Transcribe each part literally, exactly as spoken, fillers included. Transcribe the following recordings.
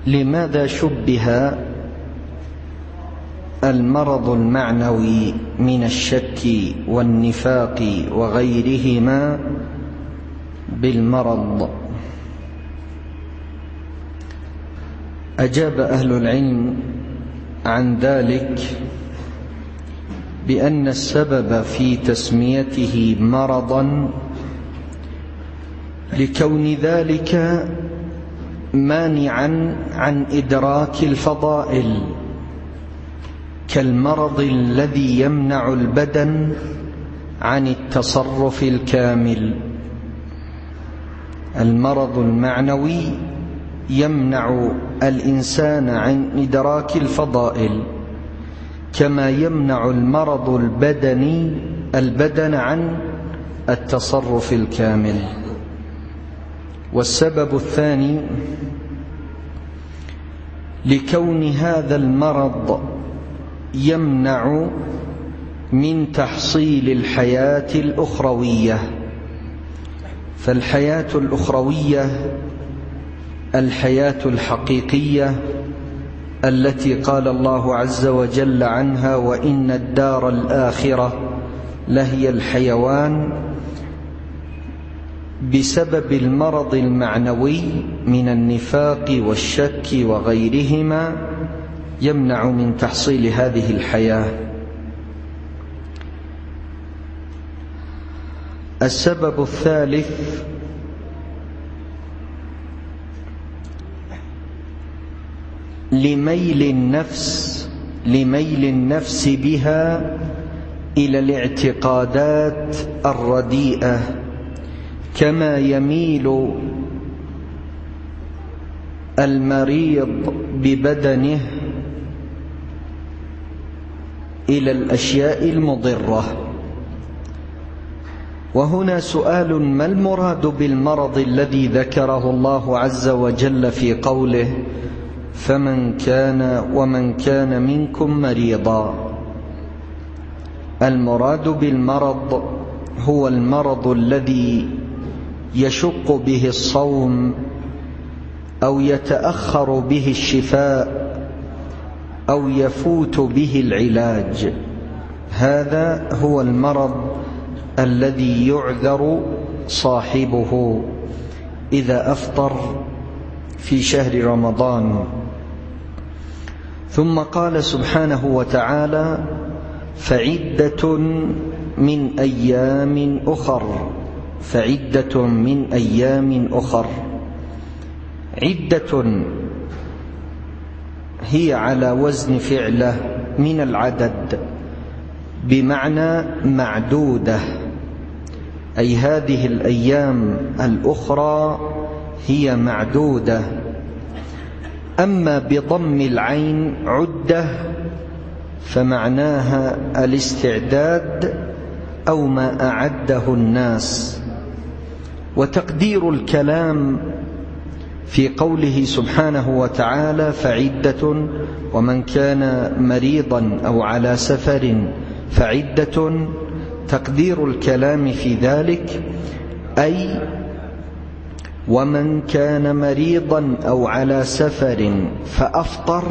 لماذا شبه المرض المعنوي من الشك والنفاق وغيرهما بالمرض؟ أجاب أهل العلم عن ذلك بأن السبب في تسميته مرضا لكون ذلك مانعا عن إدراك الفضائل، كالمرض الذي يمنع البدن عن التصرف الكامل. المرض المعنوي يمنع الإنسان عن إدراك الفضائل، كما يمنع المرض البدني البدن عن التصرف الكامل. والسبب الثاني لكون هذا المرض يمنع من تحصيل الحياة الأخروية، فالحياة الأخروية الحياة الحقيقية التي قال الله عز وجل عنها: وإن الدار الآخرة لهي الحيوان، بسبب المرض المعنوي من النفاق والشك وغيرهما يمنع من تحصيل هذه الحياة. السبب الثالث لميل النفس لميل النفس بها إلى الاعتقادات الرديئة، كما يميل المريض ببدنه إلى الأشياء المضرة. وهنا سؤال: ما المراد بالمرض الذي ذكره الله عز وجل في قوله: فمن كان ومن كان منكم مريضا؟ المراد بالمرض هو المرض الذي يشق به الصوم أو يتأخر به الشفاء أو يفوت به العلاج. هذا هو المرض الذي يعذر صاحبه إذا أفطر في شهر رمضان. ثم قال سبحانه وتعالى: فعدة من أيام أخر فعدة من أيام أخر. عدة هي على وزن فعلة من العدد، بمعنى معدودة، أي هذه الأيام الأخرى هي معدودة. أما بضم العين عدة فمعناها الاستعداد أو ما أعده الناس. وتقدير الكلام في قوله سبحانه وتعالى: فعدة ومن كان مريضا أو على سفر فعدة، تقدير الكلام في ذلك أي ومن كان مريضا أو على سفر فأفطر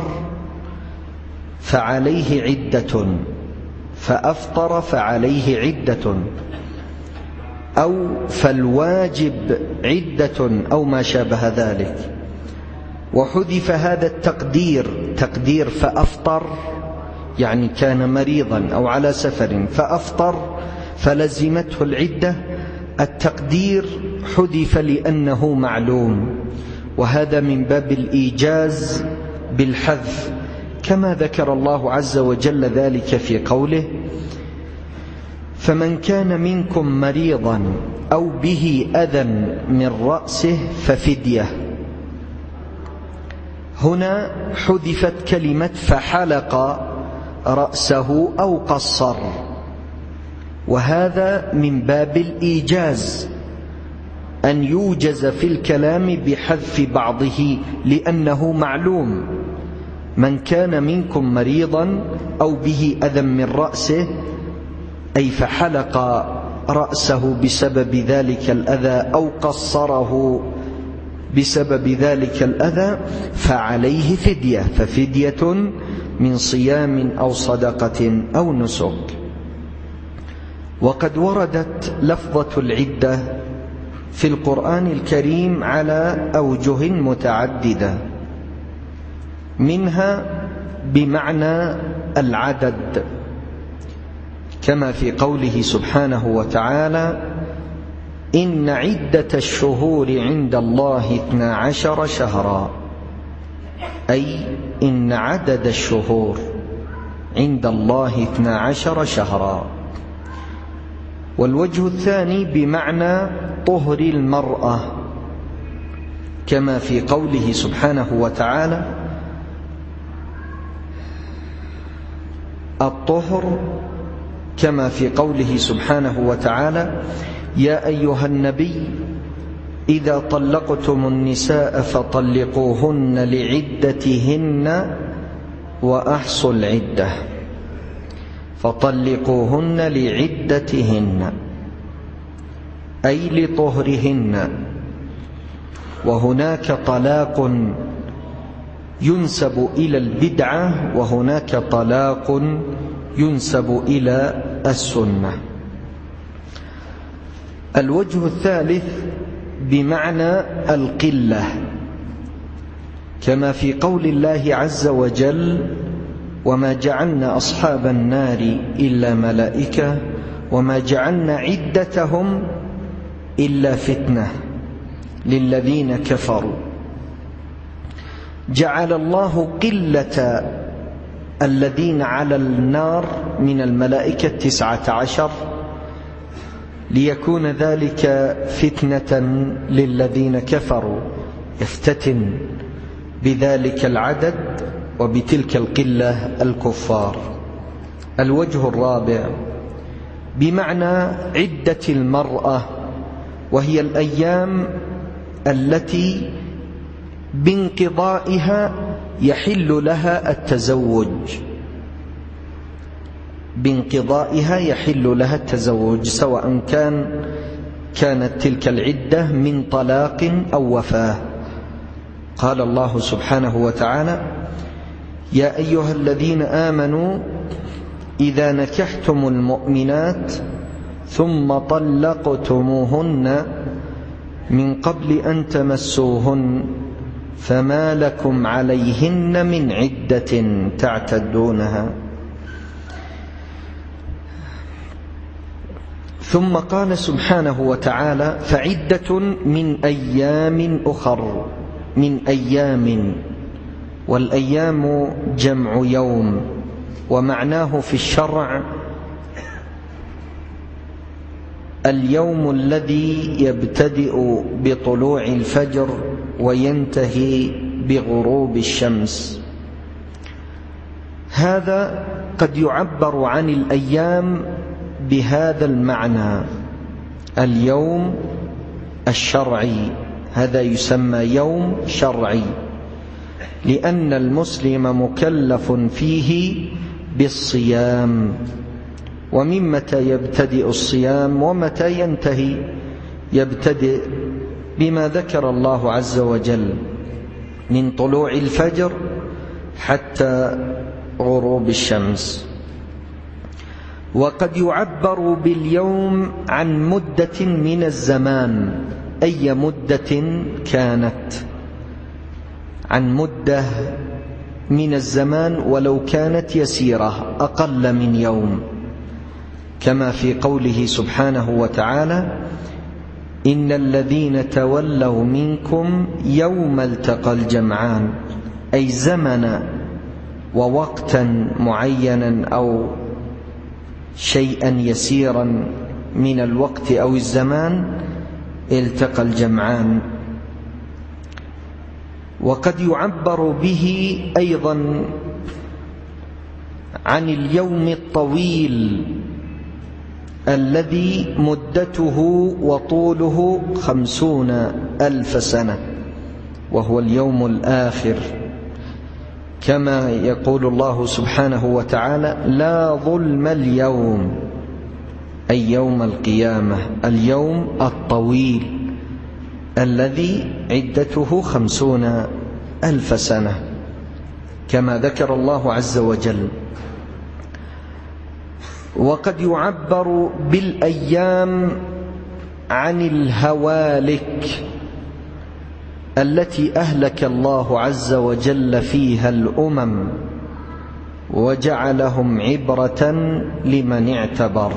فعليه عدة فأفطر فعليه عدة، أو فالواجب عدة أو ما شابه ذلك. وحذف هذا التقدير، تقدير فأفطر يعني كان مريضا أو على سفر فأفطر فلزمته العدة، التقدير حذف لأنه معلوم، وهذا من باب الإيجاز بالحذف، كما ذكر الله عز وجل ذلك في قوله: فمن كان منكم مريضا أو به أذى من رأسه ففدية. هنا حذفت كلمة فحلق رأسه أو قصر، وهذا من باب الإيجاز، أن يوجز في الكلام بحذف بعضه لأنه معلوم. من كان منكم مريضا أو به أذى من رأسه، أي فحلق رأسه بسبب ذلك الأذى أو قصره بسبب ذلك الأذى فعليه فدية، ففدية من صيام أو صدقة أو نسك. وقد وردت لفظة العدة في القرآن الكريم على أوجه متعددة، منها بمعنى العدد كما في قوله سبحانه وتعالى: إن عدة الشهور عند الله اثنا عشر شهرا، أي إن عدد الشهور عند الله اثنا عشر شهرا. والوجه الثاني بمعنى طهر المرأة كما في قوله سبحانه وتعالى: الطهر، كما في قوله سبحانه وتعالى: يا أيها النبي إذا طلقتم النساء فطلقوهن لعدتهن وأحصوا العدة، فطلقوهن لعدتهن أي لطهرهن. وهناك طلاق ينسب إلى البدعة، وهناك طلاق ينسب إلى السنة. الوجه الثالث بمعنى القلة كما في قول الله عز وجل: وما جعلنا أصحاب النار إلا ملائكة وما جعلنا عدتهم إلا فتنة للذين كفروا. جعل الله قلة الذين على النار من الملائكة تسعة عشر ليكون ذلك فتنة للذين كفروا، يفتتن بذلك العدد وبتلك القلة الكفار. الوجه الرابع بمعنى عدة المرأة، وهي الأيام التي بانقضائها يحل لها التزوج، بانقضائها يحل لها التزوج، سواء كان كانت تلك العدة من طلاق أو وفاة. قال الله سبحانه وتعالى: يا أيها الذين آمنوا إذا نكحتم المؤمنات ثم طلقتموهن من قبل أن تمسوهن فما لكم عليهن من عدة تعتدونها. ثم قال سبحانه وتعالى: فعدة من أيام أخر، من أيام، والأيام جمع يوم، ومعناه في الشرع اليوم الذي يبتدئ بطلوع الفجر وينتهي بغروب الشمس. هذا قد يعبر عن الأيام بهذا المعنى: اليوم الشرعي، هذا يسمى يوم شرعي، لأن المسلم مكلف فيه بالصيام. ومن متى يبتدئ الصيام ومتى ينتهي؟ يبتدئ بما ذكر الله عز وجل من طلوع الفجر حتى غروب الشمس. وقد يعبر باليوم عن مدة من الزمان، أي مدة كانت، عن مدة من الزمان ولو كانت يسيرة أقل من يوم، كما في قوله سبحانه وتعالى: إن الذين تولوا منكم يوم التقى الجمعان، أي زمنا ووقتا معينا أو شيئا يسيرا من الوقت أو الزمان التقى الجمعان. وقد يعبر به أيضا عن اليوم الطويل الذي مدته وطوله خمسون ألف سنة، وهو اليوم الآخر، كما يقول الله سبحانه وتعالى: لا ظلم اليوم، أي يوم القيامة، اليوم الطويل الذي عدته خمسون ألف سنة كما ذكر الله عز وجل. وقد يعبر بالأيام عن الهوالك التي أهلك الله عز وجل فيها الأمم وجعلهم عبرة لمن اعتبر.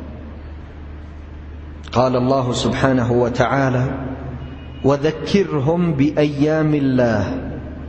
قال الله سبحانه وتعالى: وذكرهم بأيام الله.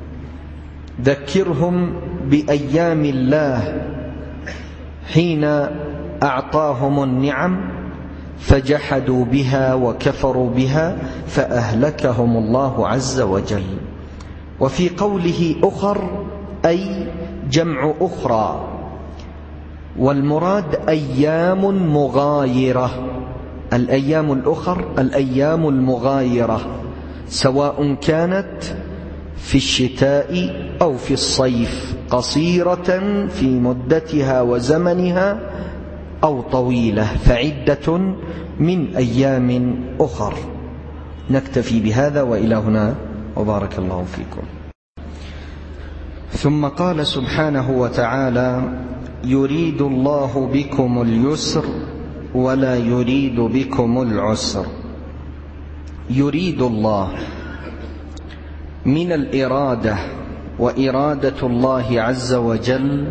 ذكرهم بأيام الله حين أعطاهم النعم فجحدوا بها وكفروا بها فأهلكهم الله عز وجل. وفي قوله أخر أي جمع أخرى، والمراد أيام مغايرة. الأيام الأخر الأيام المغايرة، سواء كانت في الشتاء أو في الصيف، قصيرة في مدتها وزمنها أو طويلة، فعدة من أيام أخر. نكتفي بهذا وإلى هنا، وبارك الله فيكم. ثم قال سبحانه وتعالى: يريد الله بكم اليسر ولا يريد بكم العسر. يريد الله من الإرادة، وإرادة الله عز وجل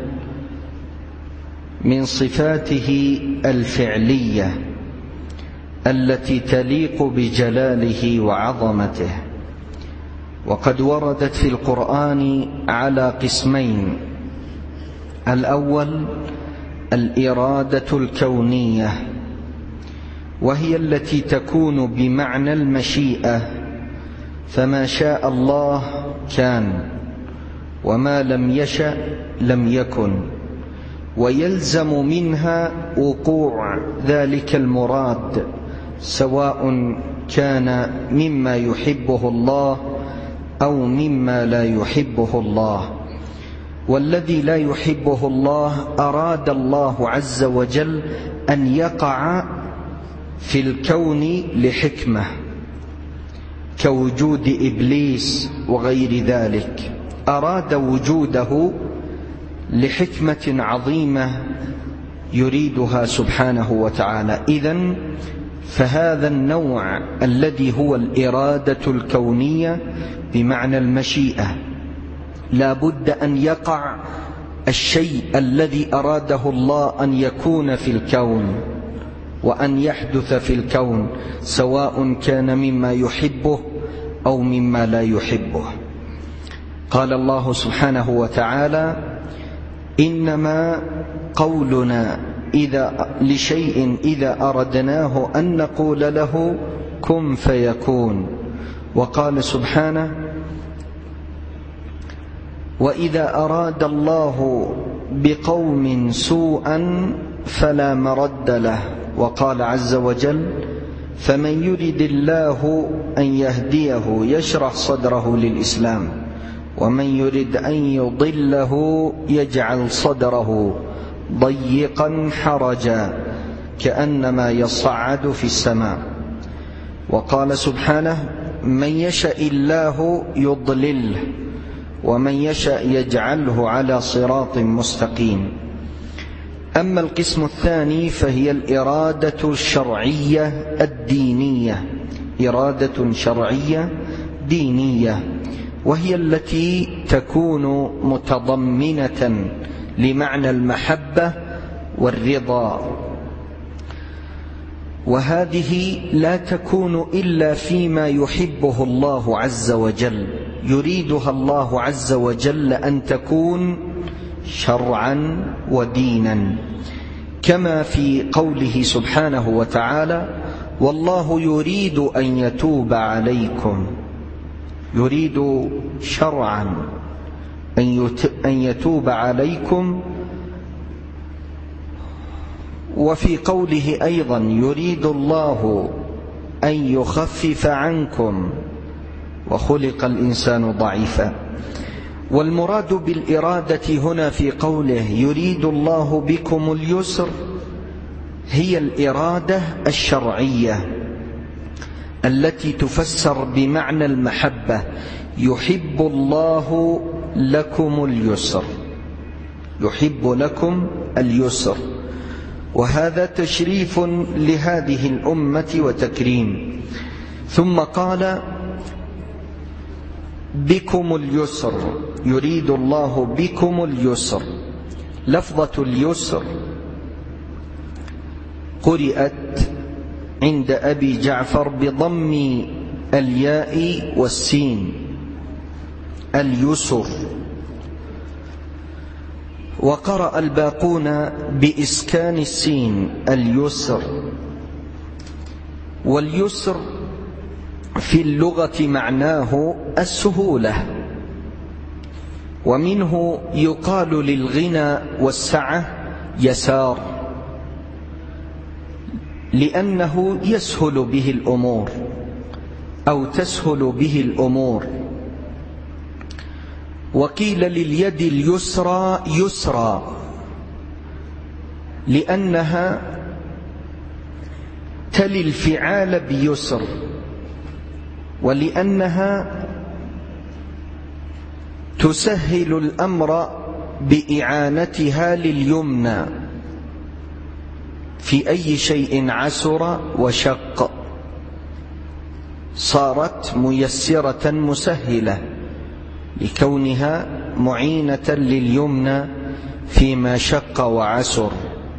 من صفاته الفعلية التي تليق بجلاله وعظمته. وقد وردت في القرآن على قسمين: الأول الإرادة الكونية، وهي التي تكون بمعنى المشيئة، فما شاء الله كان، وما لم يشأ لم يكن، ويلزم منها وقوع ذلك المراد، سواء كان مما يحبه الله أو مما لا يحبه الله. والذي لا يحبه الله أراد الله عز وجل أن يقع في الكون لحكمة، كوجود إبليس وغير ذلك، أراد وجوده لحكمة عظيمة يريدها سبحانه وتعالى. إذن فهذا النوع الذي هو الإرادة الكونية بمعنى المشيئة لا بد أن يقع الشيء الذي أراده الله أن يكون في الكون وأن يحدث في الكون، سواء كان مما يحبه أو مما لا يحبه. قال الله سبحانه وتعالى: إنما قولنا إذا لشيء إذا أردناه أن نقول له كن فيكون. وقال سبحانه: وإذا أراد الله بقوم سوءا فلا مرد له. وقال عز وجل: فمن يرد الله أن يهديه يشرح صدره للإسلام، ومن يرد أن يضله يجعل صدره ضيقا حرجا كأنما يصعد في السماء. وقال سبحانه: من يشاء الله يضلله ومن يشاء يجعله على صراط مستقيم. أما القسم الثاني فهي الإرادة الشرعية الدينية، إرادة شرعية دينية، وهي التي تكون متضمنة لمعنى المحبة والرضا، وهذه لا تكون إلا فيما يحبه الله عز وجل. يريدها الله عز وجل أن تكون شرعا ودينا، كما في قوله سبحانه وتعالى: والله يريد أن يتوب عليكم. يريد شرعا أن يتوب عليكم. وفي قوله أيضا: يريد الله أن يخفف عنكم وخلق الإنسان ضعيفا. والمراد بالإرادة هنا في قوله يريد الله بكم اليسر هي الإرادة الشرعية التي تفسر بمعنى المحبة: يحب الله لكم اليسر، يحب لكم اليسر، وهذا تشريف لهذه الأمة وتكريم. ثم قال: بكم اليسر، يريد الله بكم اليسر. لفظة اليسر قرئت عند أبي جعفر بضم الياء والسين، اليسر، وقرأ الباقون بإسكان السين، اليسر. واليسر في اللغة معناه السهولة، ومنه يقال للغنى والسعة يسار، لأنه يسهل به الأمور أو تسهل به الأمور. وقيل لليد اليسرى يسرى، لأنها تلي الفعال بيسر، ولأنها تسهل الأمر بإعانتها لليمنى في أي شيء عسر وشق، صارت ميسرة مسهلة لكونها معينة لليمنى فيما شق وعسر.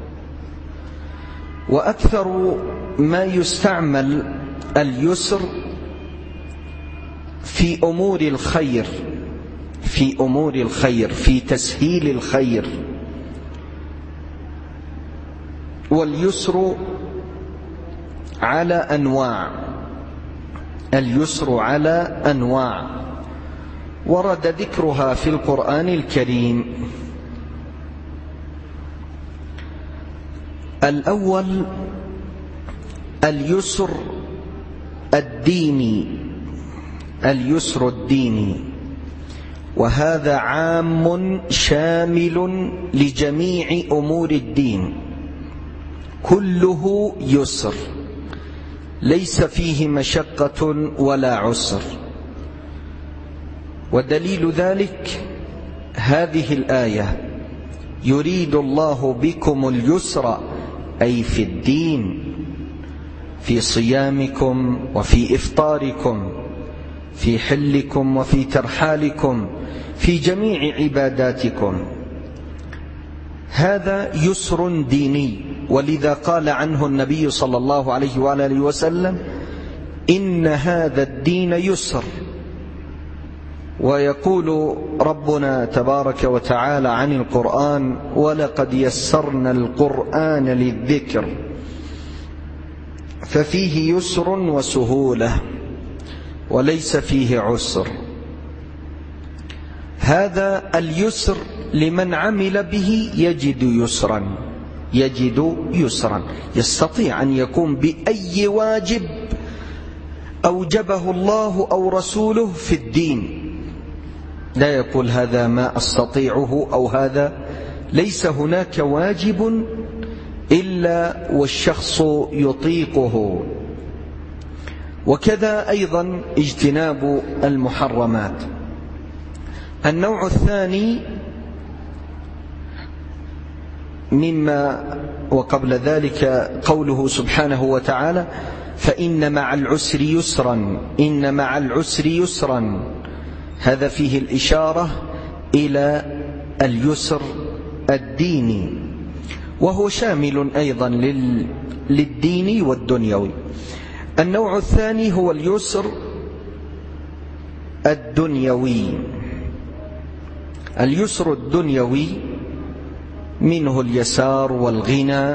وأكثر ما يستعمل اليسر في أمور الخير، في أمور الخير، في تسهيل الخير. واليسر على أنواع، اليسر على أنواع ورد ذكرها في القرآن الكريم. الأول اليسر الديني، اليسر الديني، وهذا عام شامل لجميع أمور الدين، كله يسر، ليس فيه مشقة ولا عسر. ودليل ذلك هذه الآية: يريد الله بكم اليسر، أي في الدين، في صيامكم وفي إفطاركم، في حلكم وفي ترحالكم، في جميع عباداتكم. هذا يسر ديني، ولذا قال عنه النبي صلى الله عليه وآله وسلم: إن هذا الدين يسر. ويقول ربنا تبارك وتعالى عن القرآن: ولقد يسرنا القرآن للذكر، ففيه يسر وسهولة وليس فيه عسر. هذا اليسر لمن عمل به يجد يسرا، يجد يسرا، يستطيع أن يقوم بأي واجب أوجبه الله أو رسوله في الدين، لا يقول هذا ما أستطيعه أو هذا. ليس هناك واجب إلا والشخص يطيقه. وكذا أيضا اجتناب المحرمات. النوع الثاني مما وقبل ذلك قوله سبحانه وتعالى: فإن مع العسر يسرا، إن مع العسر يسرا. هذا فيه الإشارة إلى اليسر الديني، وهو شامل أيضا للديني والدنيوي. النوع الثاني هو اليسر الدنيوي. اليسر الدنيوي منه اليسار والغنى،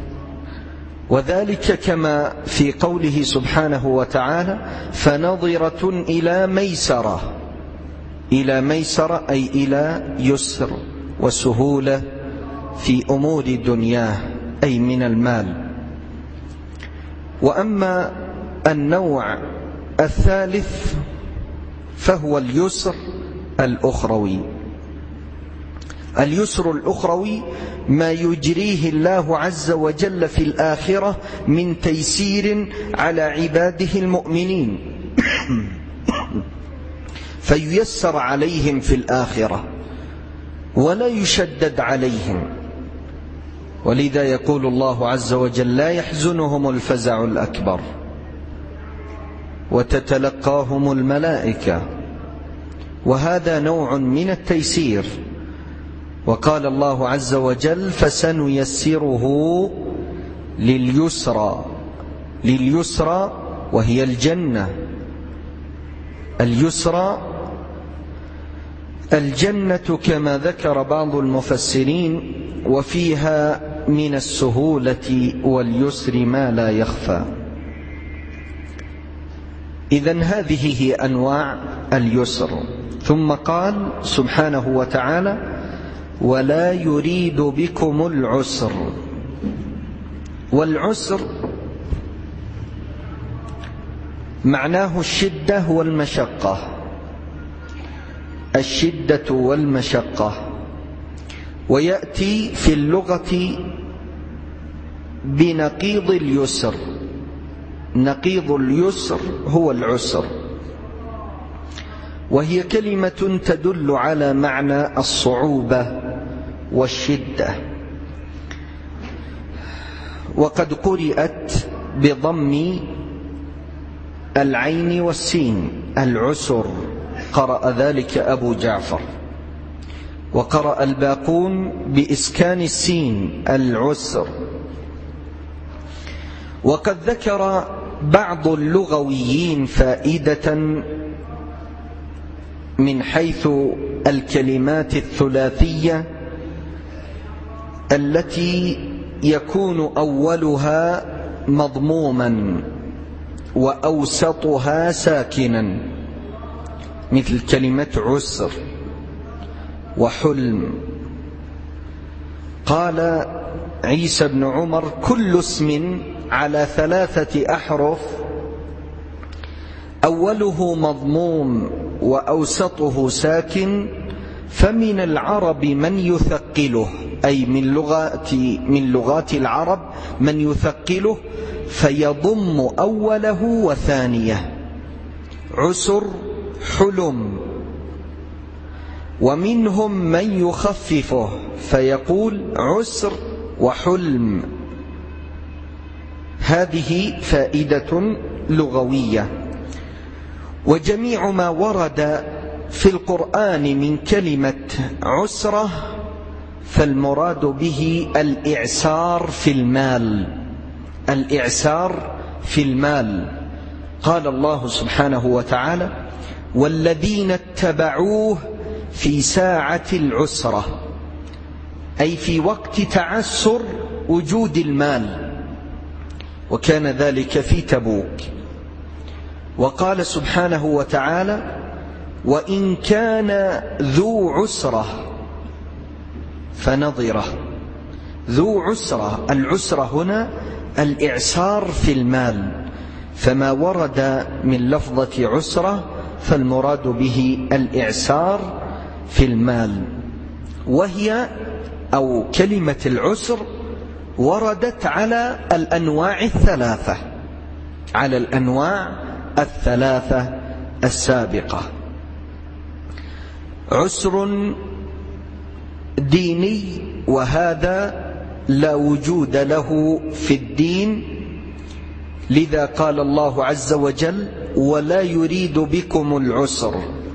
وذلك كما في قوله سبحانه وتعالى: فنظرة إلى ميسرة، إلى ميسرة أي إلى يسر وسهولة في أمور دنياه، أي من المال. وأما النوع الثالث فهو اليسر الأخروي. اليسر الأخروي ما يجريه الله عز وجل في الآخرة من تيسير على عباده المؤمنين فييسر عليهم في الآخرة ولا يشدد عليهم. ولذا يقول الله عز وجل: لا يحزنهم الفزع الأكبر وتتلقاهم الملائكة. وهذا نوع من التيسير. وقال الله عز وجل: فسنيسره لليسرى. لليسرى وهي الجنة. اليسرى الجنة كما ذكر بعض المفسرين، وفيها من السهولة واليسر ما لا يخفى. إذن هذه هي أنواع اليسر. ثم قال سبحانه وتعالى: ولا يريد بكم العسر. والعسر معناه الشدة والمشقة، الشدة والمشقة. ويأتي في اللغة بنقيض اليسر. نقيض اليسر هو العسر، وهي كلمة تدل على معنى الصعوبة والشدة. وقد قرئت بضم العين والسين العسر، قرأ ذلك أبو جعفر. وقرأ الباقون بإسكان السين العسر. وقد ذكر بعض اللغويين فائدة من حيث الكلمات الثلاثية التي يكون أولها مضموما وأوسطها ساكنا، مثل كلمة عسر وحلم. قال عيسى بن عمر: كل اسم على ثلاثة أحرف أوله مضموم وأوسطه ساكن فمن العرب من يثقله، أي من لغات من لغات العرب من يثقله فيضم أوله وثانيه، عسر حلم. ومنهم من يخففه فيقول عسر وحلم. هذه فائدة لغوية. وجميع ما ورد في القرآن من كلمة عسرة فالمراد به الإعسار في المال. الإعسار في المال. قال الله سبحانه وتعالى: والذين اتبعوه في ساعة العسرة، أي في وقت تعسر وجود المال، وكان ذلك في تبوك. وقال سبحانه وتعالى: وإن كان ذو عسرة فنظرة. ذو عسرة، العسرة هنا الإعسار في المال، فما ورد من لفظة عسرة فالمراد به الإعسار في المال. وهي أو كلمة العسر وردت على الأنواع الثلاثة، على الأنواع الثلاثة السابقة. عسر ديني، وهذا لا وجود له في الدين، لذا قال الله عز وجل: ولا يريد بكم العسر.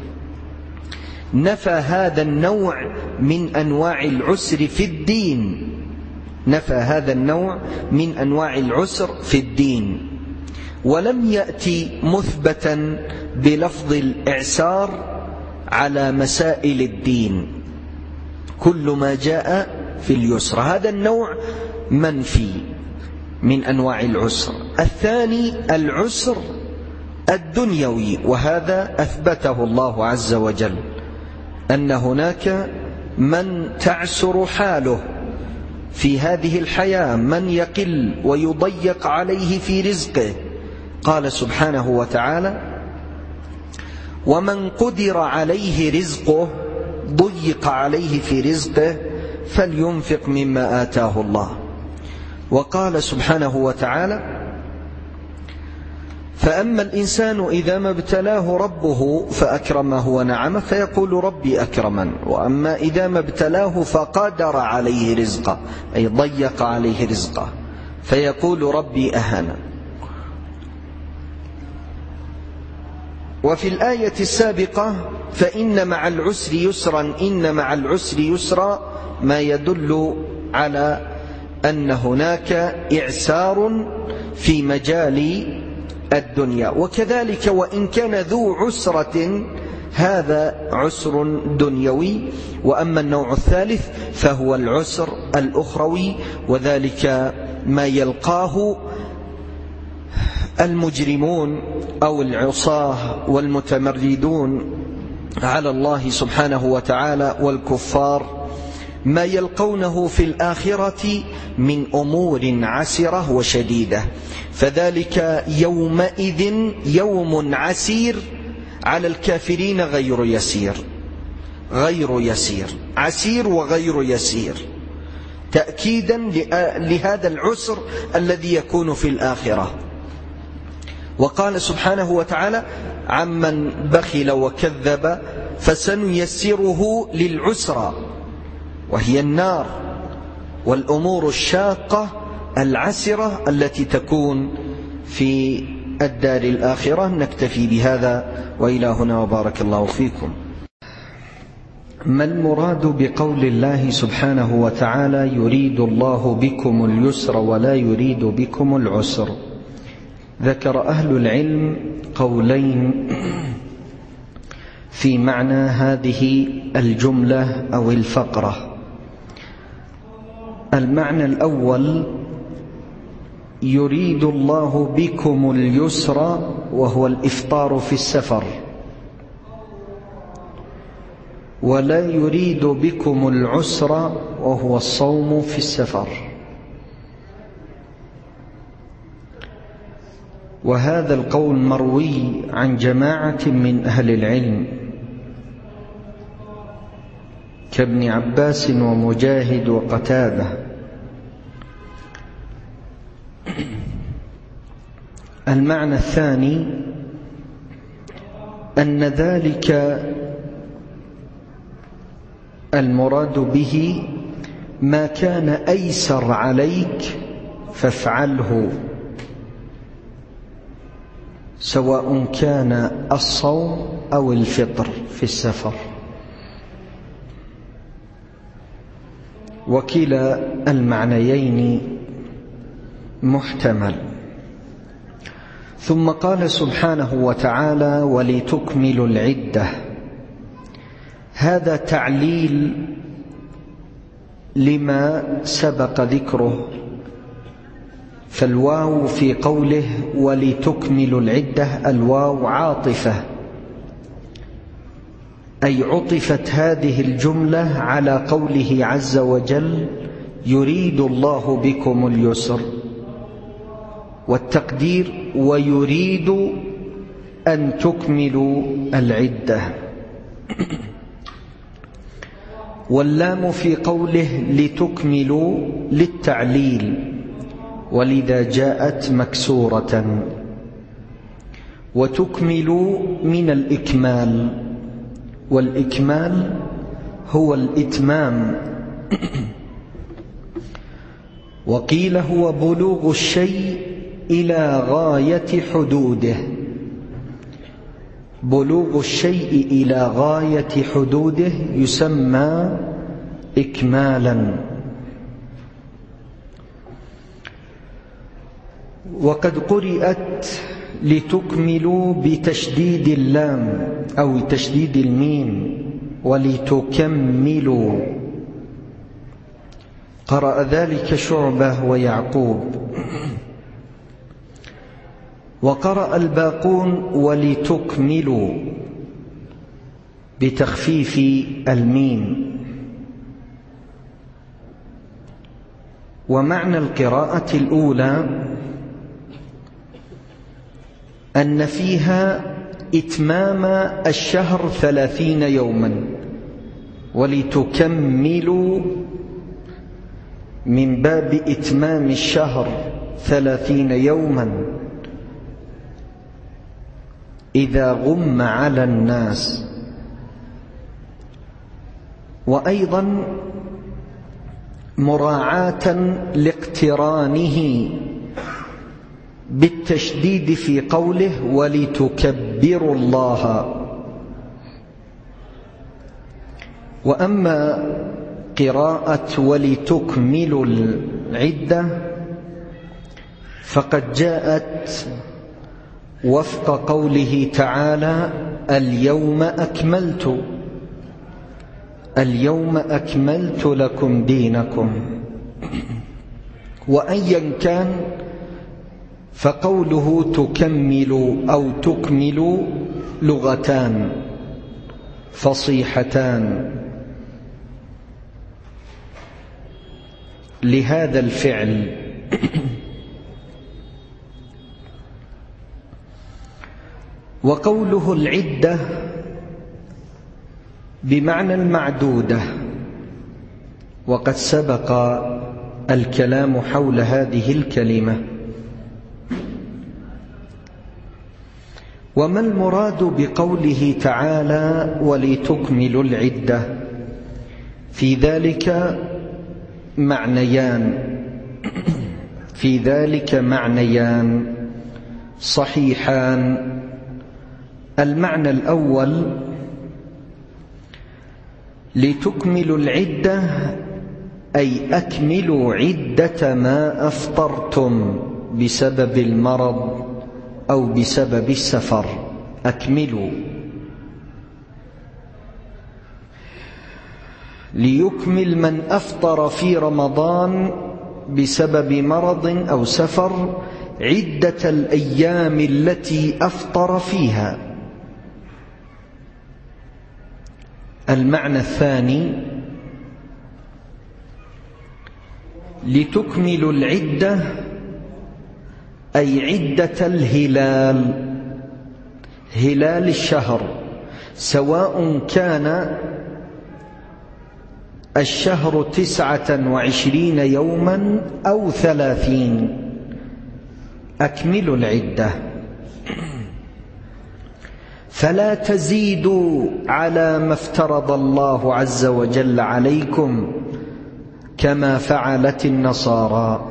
نفى هذا النوع من أنواع العسر في الدين، نفى هذا النوع من أنواع العسر في الدين، ولم يأتي مثبتا بلفظ الإعسار على مسائل الدين. كل ما جاء في اليسر، هذا النوع منفي من أنواع العسر. الثاني العسر الدنيوي، وهذا أثبته الله عز وجل، أن هناك من تعسر حاله في هذه الحياة، من يقل ويضيق عليه في رزقه. قال سبحانه وتعالى: ومن قدر عليه رزقه ضيق عليه في رزقه فلينفق مما آتاه الله. وقال سبحانه وتعالى: فأما الإنسان إذا ما ابتلاه ربه فأكرمه ونعمه فيقول ربي أكرمن، وأما إذا ما ابتلاه فقدر عليه رزقه أي ضيق عليه رزقه فيقول ربي أهانن. وفي الآية السابقة فإن مع العسر يسرا إن مع العسر يسرا، ما يدل على أن هناك إعسار في مجال الدنيا. وكذلك وإن كان ذو عسرة هذا عسر دنيوي. وأما النوع الثالث فهو العسر الأخروي، وذلك ما يلقاه المجرمون أو العصاة والمتمردون على الله سبحانه وتعالى والكفار، ما يلقونه في الآخرة من أمور عسرة وشديدة، فذلك يومئذ يوم عسير على الكافرين غير يسير. غير يسير، عسير وغير يسير، تأكيدا لهذا العسر الذي يكون في الآخرة. وقال سبحانه وتعالى: عمن بخل وكذب فسنيسره للعسرى، وهي النار والأمور الشاقة العسرة التي تكون في الدار الآخرة. نكتفي بهذا وإلى هنا وبارك الله فيكم. ما المراد بقول الله سبحانه وتعالى: يريد الله بكم اليسر ولا يريد بكم العسر؟ ذكر أهل العلم قولين في معنى هذه الجملة أو الفقرة. المعنى الأول: يريد الله بكم اليسر وهو الإفطار في السفر، ولا يريد بكم العسر وهو الصوم في السفر. وهذا القول مروي عن جماعة من أهل العلم كابن عباس ومجاهد وقتادة. المعنى الثاني أن ذلك المراد به ما كان أيسر عليك فافعله، سواء كان الصوم أو الفطر في السفر. وكلا المعنيين محتمل. ثم قال سبحانه وتعالى: ولتكملوا العدة. هذا تعليل لما سبق ذكره، فالواو في قوله ولتكملوا العدة الواو عاطفة، أي عطفت هذه الجملة على قوله عز وجل: يريد الله بكم اليسر، والتقدير ويريد أن تكملوا العدة. واللام في قوله لتكملوا للتعليل، ولذا جاءت مكسورة. وتكملوا من الإكمال، والإكمال هو الإتمام. وقيل هو بلوغ الشيء إلى غاية حدوده، بلوغ الشيء إلى غاية حدوده يسمى إكمالا. وقد قرئت لتكملوا بتشديد اللام أو تشديد الميم، ولتكملوا، قرأ ذلك شعبة ويعقوب. وقرأ الباقون ولتكملوا بتخفيف الميم. ومعنى القراءة الأولى أن فيها إتمام الشهر ثلاثين يوما، ولتكملوا من باب إتمام الشهر ثلاثين يوما إذا غم على الناس. وأيضا مراعاة لاقترانه بالتشديد في قوله ولتكبروا الله. وأما قراءة ولتكملوا العدة فقد جاءت وفق قوله تعالى اليوم أكملت اليوم أكملت لكم دينكم. وأيا كان فقوله تكمل أو تكمل لغتان فصيحتان لهذا الفعل. وقوله العدة بمعنى المعدودة، وقد سبق الكلام حول هذه الكلمة. وما المراد بقوله تعالى ولتكملوا العدة؟ في ذلك معنيان في ذلك معنيان صحيحان. المعنى الأول لتكملوا العدة أي أكملوا عدة ما أفطرتم بسبب المرض أو بسبب السفر، أكملوا. ليكمل من أفطر في رمضان بسبب مرض أو سفر عدة الأيام التي أفطر فيها. المعنى الثاني لتكملوا العدة أي عدة الهلال، هلال الشهر، سواء كان الشهر تسعة وعشرين يوما أو ثلاثين. أكملوا العدة فلا تزيدوا على ما افترض الله عز وجل عليكم كما فعلت النصارى.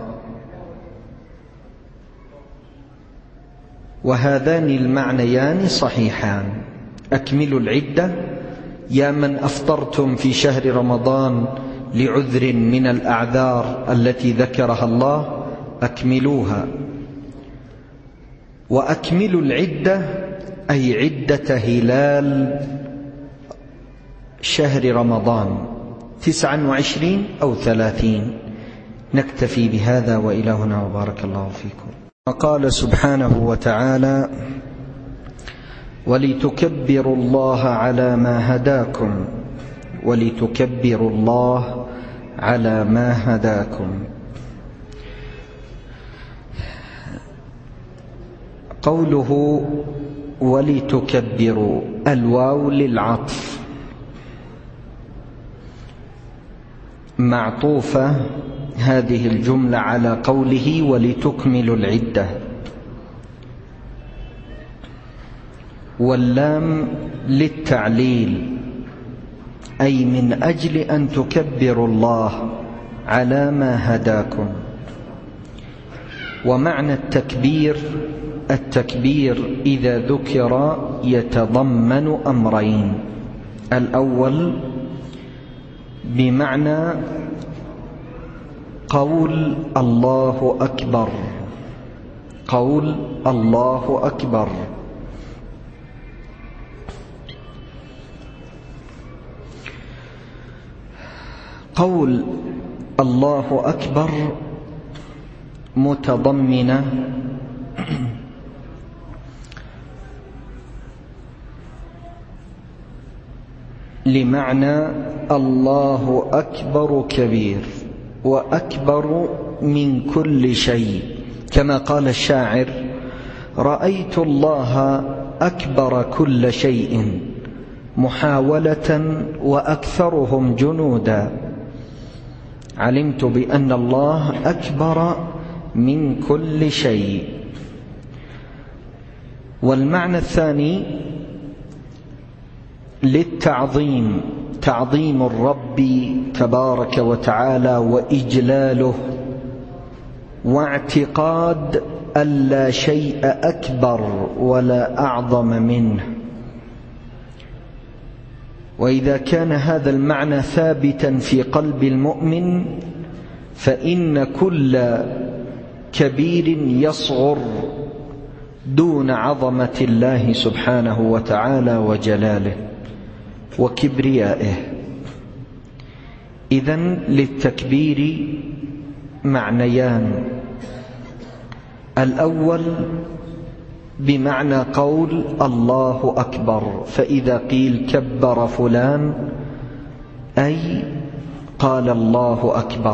وهذان المعنيان صحيحان. أكملوا العدة يا من أفطرتم في شهر رمضان لعذر من الأعذار التي ذكرها الله، أكملوها. وأكملوا العدة أي عدة هلال شهر رمضان تسعا وعشرين أو ثلاثين. نكتفي بهذا وإلى هنا وبارك الله فيكم. قال سبحانه وتعالى ولتكبروا الله على ما هداكم ولتكبروا الله على ما هداكم. قوله ولتكبروا الواو للعطف معطوفة هذه الجملة على قوله ولتكملوا العدة، واللام للتعليل أي من أجل أن تكبروا الله على ما هداكم. ومعنى التكبير التكبير إذا ذكر يتضمن أمرين: الأول بمعنى قول الله أكبر، قول الله أكبر، قول الله أكبر متضمنة لمعنى الله أكبر كبير وأكبر من كل شيء، كما قال الشاعر: رأيت الله أكبر كل شيء محاولة وأكثرهم جنودا. علمت بأن الله أكبر من كل شيء. والمعنى الثاني للتعظيم، تعظيم الرب تبارك وتعالى وإجلاله، واعتقاد أن لا شيء أكبر ولا أعظم منه. وإذا كان هذا المعنى ثابتا في قلب المؤمن فإن كل كبير يصغر دون عظمة الله سبحانه وتعالى وجلاله وكبريائه. إذن للتكبير معنيان: الأول بمعنى قول الله أكبر، فإذا قيل كبر فلان أي قال الله أكبر،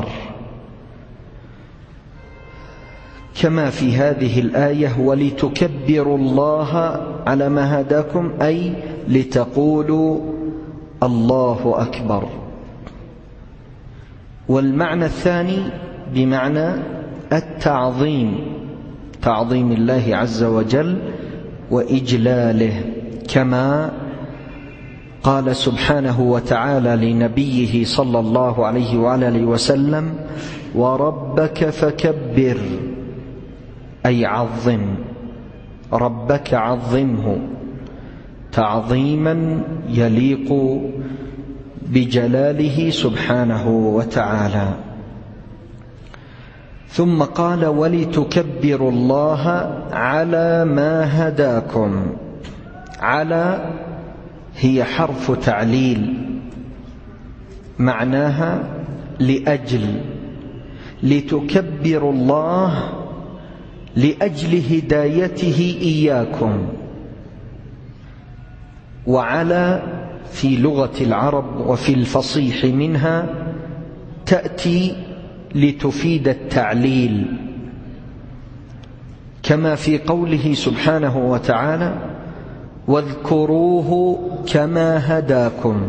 كما في هذه الآية ولتكبروا الله على ما هداكم، أي لتقولوا الله أكبر. والمعنى الثاني بمعنى التعظيم، تعظيم الله عز وجل وإجلاله، كما قال سبحانه وتعالى لنبيه صلى الله عليه وآله وسلم: وربك فكبر، أي عظم ربك، عظمه تعظيما يليق بجلاله سبحانه وتعالى. ثم قال: ولتكبروا الله على ما هداكم. على هي حرف تعليل، معناها لأجل، لتكبروا الله لأجل هدايته إياكم. وعلى في لغة العرب وفي الفصيح منها تأتي لتفيد التعليل، كما في قوله سبحانه وتعالى: واذكروه كما هداكم،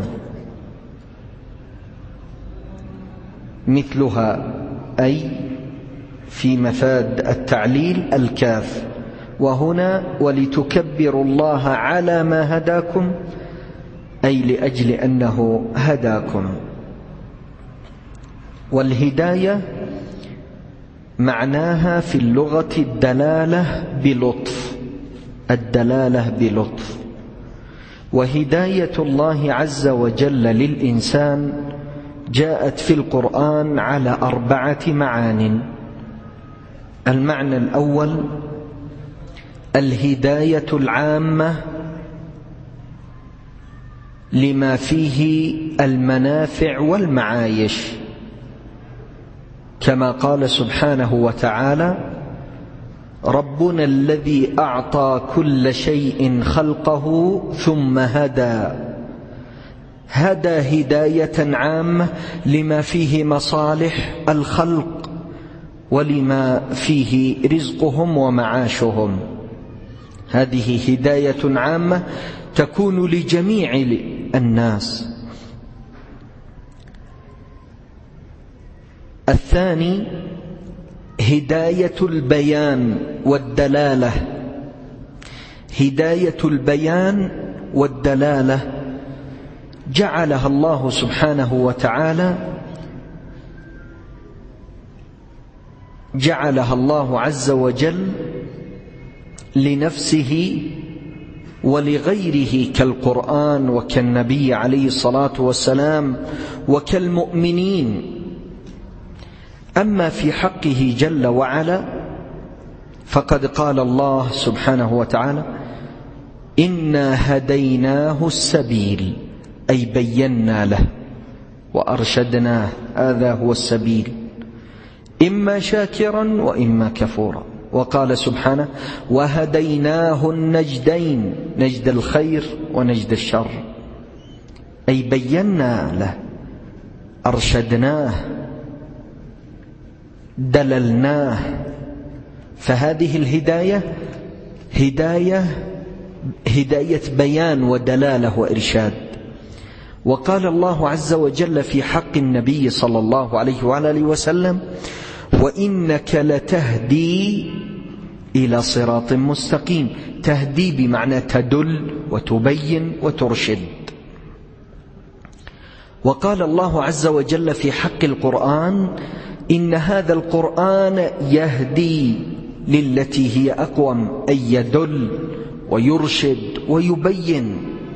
مثلها أي في مفاد التعليل الكاف. وهنا ولتكبروا الله على ما هداكم، أي لأجل أنه هداكم. والهداية معناها في اللغة الدلالة بلطف، الدلالة بلطف. وهداية الله عز وجل للإنسان جاءت في القرآن على أربعة معان. المعنى الأول الهداية العامة لما فيه المنافع والمعايش، كما قال سبحانه وتعالى: ربنا الذي أعطى كل شيء خلقه ثم هدى. هدى هداية عامة لما فيه مصالح الخلق ولما فيه رزقهم ومعاشهم. هذه هداية عامة تكون لجميع الناس. الثاني هداية البيان والدلالة. هداية البيان والدلالة جعلها الله سبحانه وتعالى جعلها الله عز وجل لنفسه ولغيره كالقرآن وكالنبي عليه الصلاة والسلام وكالمؤمنين. أما في حقه جل وعلا فقد قال الله سبحانه وتعالى: إنا هديناه السبيل، أي بينا له وأرشدناه، هذا هو السبيل، إما شاكرا وإما كفورا. وقال سبحانه: وهديناه النجدين، نجد الخير ونجد الشر، أي بينا له، أرشدناه، دللناه. فهذه الهداية هداية هداية بيان ودلالة وإرشاد. وقال الله عز وجل في حق النبي صلى الله عليه وآله وسلم: وإنك لتهدي إلى صراط مستقيم. تهدي بمعنى تدل وتبين وترشد. وقال الله عز وجل في حق القرآن: إن هذا القرآن يهدي للتي هي أقوم، أي يدل ويرشد ويبين.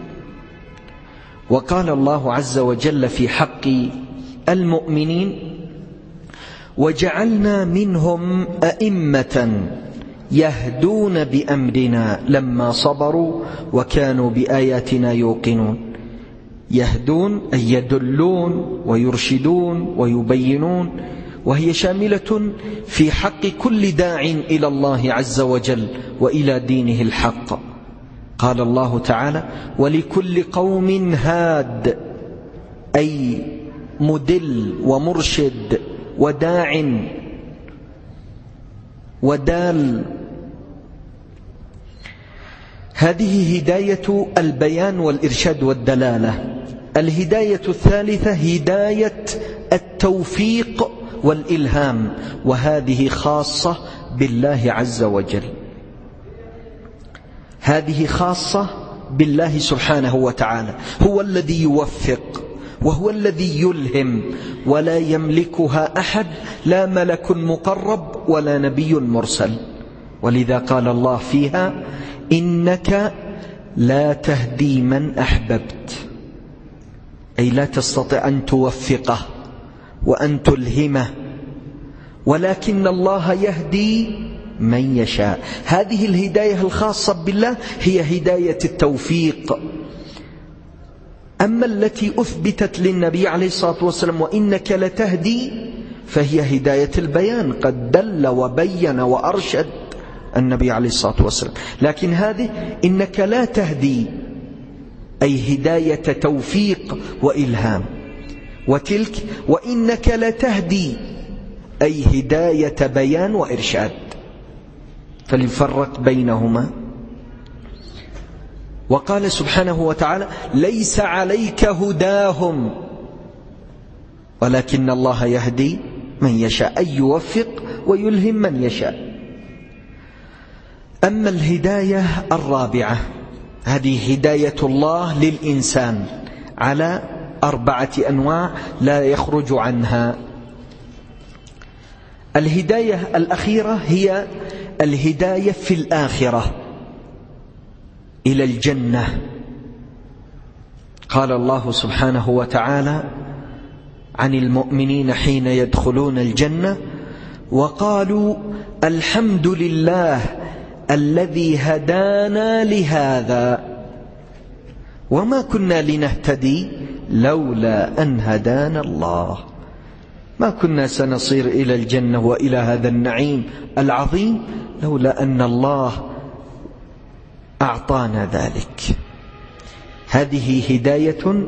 وقال الله عز وجل في حق المؤمنين: وجعلنا منهم أئمة يهدون بأمرنا لما صبروا وكانوا بآياتنا يوقنون. يهدون أي يدلون ويرشدون ويبينون، وهي شاملة في حق كل داع إلى الله عز وجل وإلى دينه الحق. قال الله تعالى: ولكل قوم هاد، أي مدل ومرشد وداع ودال. هذه هداية البيان والإرشاد والدلالة. الهداية الثالثة هداية التوفيق والإلهام، وهذه خاصة بالله عز وجل. هذه خاصة بالله سبحانه وتعالى، هو الذي يوفق وهو الذي يلهم، ولا يملكها أحد، لا ملك مقرب ولا نبي مرسل. ولذا قال الله فيها: إنك لا تهدي من أحببت، أي لا تستطيع أن توفقه وأن تلهمه، ولكن الله يهدي من يشاء. هذه الهداية الخاصة بالله هي هداية التوفيق. أما التي أثبتت للنبي عليه الصلاة والسلام: وإنك لتهدي، فهي هداية البيان، قد دل وبين وأرشد النبي عليه الصلاة والسلام. لكن هذه إنك لا تهدي، أي هداية توفيق وإلهام. وتلك وإنك لتهدي، أي هداية بيان وإرشاد. فلنفرق بينهما. وقال سبحانه وتعالى: ليس عليك هداهم ولكن الله يهدي من يشاء، أي يوفق ويلهم من يشاء. أما الهداية الرابعة، هذه هداية الله للإنسان على أربعة أنواع لا يخرج عنها. الهداية الأخيرة هي الهداية في الآخرة إلى الجنة. قال الله سبحانه وتعالى عن المؤمنين حين يدخلون الجنة: وقالوا الحمد لله الذي هدانا لهذا وما كنا لنهتدي لولا أن هدانا الله. ما كنا سنصير إلى الجنة وإلى هذا النعيم العظيم لولا أن الله أعطانا ذلك. هذه هداية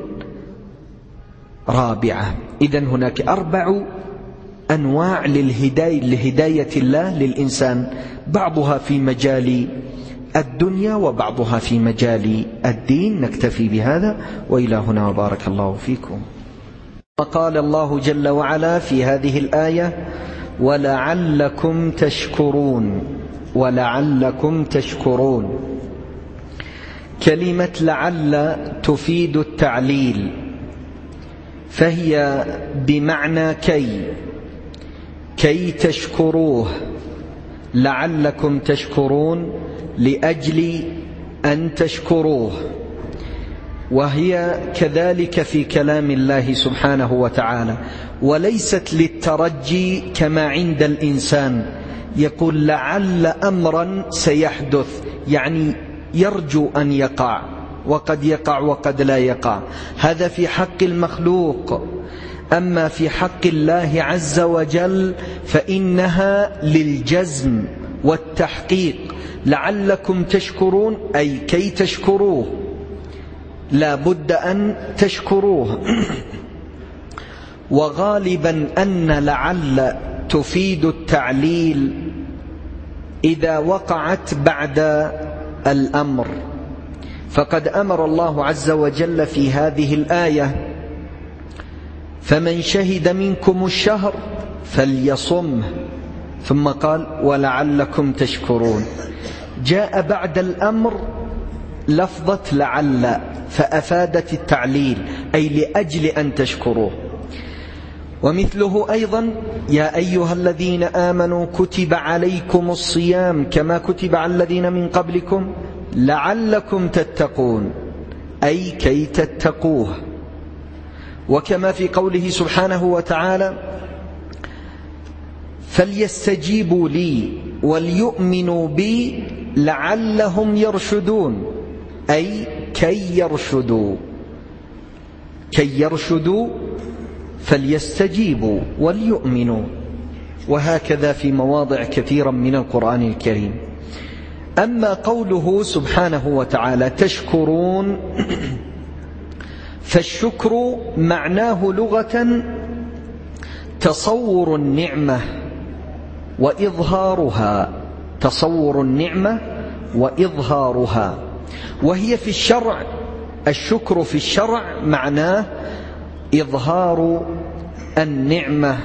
رابعة. إذن هناك أربع أنواع للهداية لهداية الله للإنسان، بعضها في مجال الدنيا وبعضها في مجال الدين. نكتفي بهذا، وإلى هنا وبارك الله فيكم. وقال الله جل وعلا في هذه الآية: ولعلكم تشكرون. ولعلكم تشكرون. كلمة لعل تفيد التعليل، فهي بمعنى كي كي تشكروه. لعلكم تشكرون لأجل أن تشكروه. وهي كذلك في كلام الله سبحانه وتعالى، وليست للترجي كما عند الإنسان يقول لعل أمرا سيحدث، يعني يرجو أن يقع، وقد يقع وقد لا يقع. هذا في حق المخلوق. أما في حق الله عز وجل فإنها للجزم والتحقيق. لعلكم تشكرون أي كي تشكروه، لا بد أن تشكروه. وغالبا أن لعل تفيد التعليل إذا وقعت بعد الأمر، فقد أمر الله عز وجل في هذه الآية: فمن شهد منكم الشهر فليصمه، ثم قال: ولعلكم تشكرون. جاء بعد الأمر لفظة لعل فأفادت التعليل، أي لأجل أن تشكروه. ومثله أيضا: يا أيها الذين آمنوا كتب عليكم الصيام كما كتب على الذين من قبلكم لعلكم تتقون، أي كي تتقوه. وكما في قوله سبحانه وتعالى: فليستجيبوا لي وليؤمنوا بي لعلهم يرشدون، أي كي يرشدوا كي يرشدوا فليستجيبوا وليؤمنوا. وهكذا في مواضع كثيرا من القرآن الكريم. أما قوله سبحانه وتعالى تشكرون، فالشكر معناه لغة تصور النعمة وإظهارها، تصور النعمة وإظهارها. وهي في الشرع، الشكر في الشرع معناه إظهار النعمة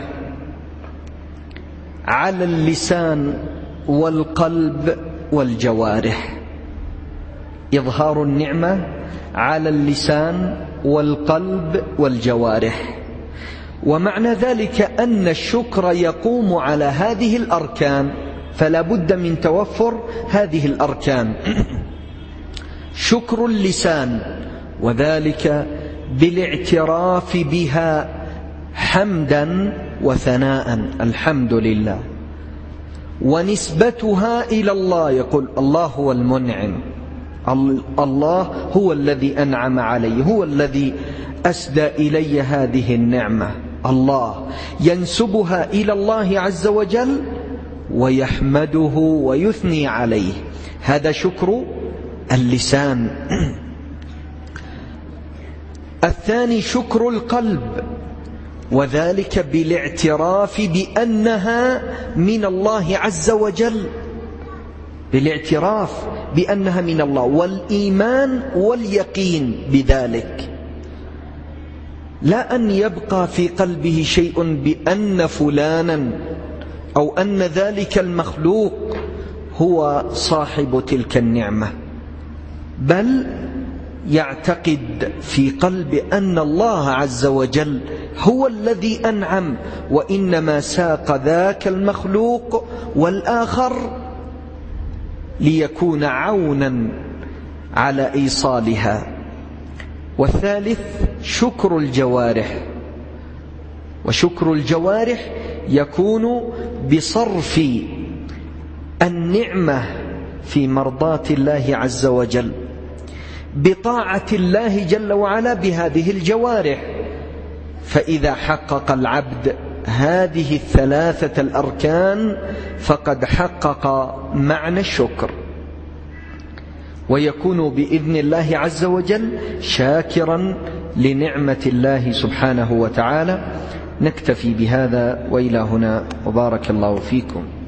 على اللسان والقلب والجوارح، إظهار النعمة على اللسان والقلب والجوارح. ومعنى ذلك أن الشكر يقوم على هذه الأركان، فلا بد من توفر هذه الأركان. شكر اللسان، وذلك بالاعتراف بها حمدا وثناء، الحمد لله، ونسبتها إلى الله، يقول الله هو المنعم، الله هو الذي أنعم علي، هو الذي أسدى إلي هذه النعمة، الله ينسبها إلى الله عز وجل ويحمده ويثني عليه. هذا شكر اللسان. الثاني شكر القلب، وذلك بالاعتراف بأنها من الله عز وجل، بالاعتراف بأنها من الله والإيمان واليقين بذلك، لا أن يبقى في قلبه شيء بأن فلانا أو أن ذلك المخلوق هو صاحب تلك النعمة، بل يعتقد في قلب أن الله عز وجل هو الذي أنعم، وإنما ساق ذاك المخلوق والآخر ليكون عونا على إيصالها. والثالث شكر الجوارح، وشكر الجوارح يكون بصرف النعمة في مرضاة الله عز وجل، بطاعة الله جل وعلا بهذه الجوارح. فإذا حقق العبد هذه الثلاثة الأركان فقد حقق معنى الشكر، ويكون بإذن الله عز وجل شاكرا لنعمة الله سبحانه وتعالى. نكتفي بهذا وإلى هنا، وبارك الله فيكم.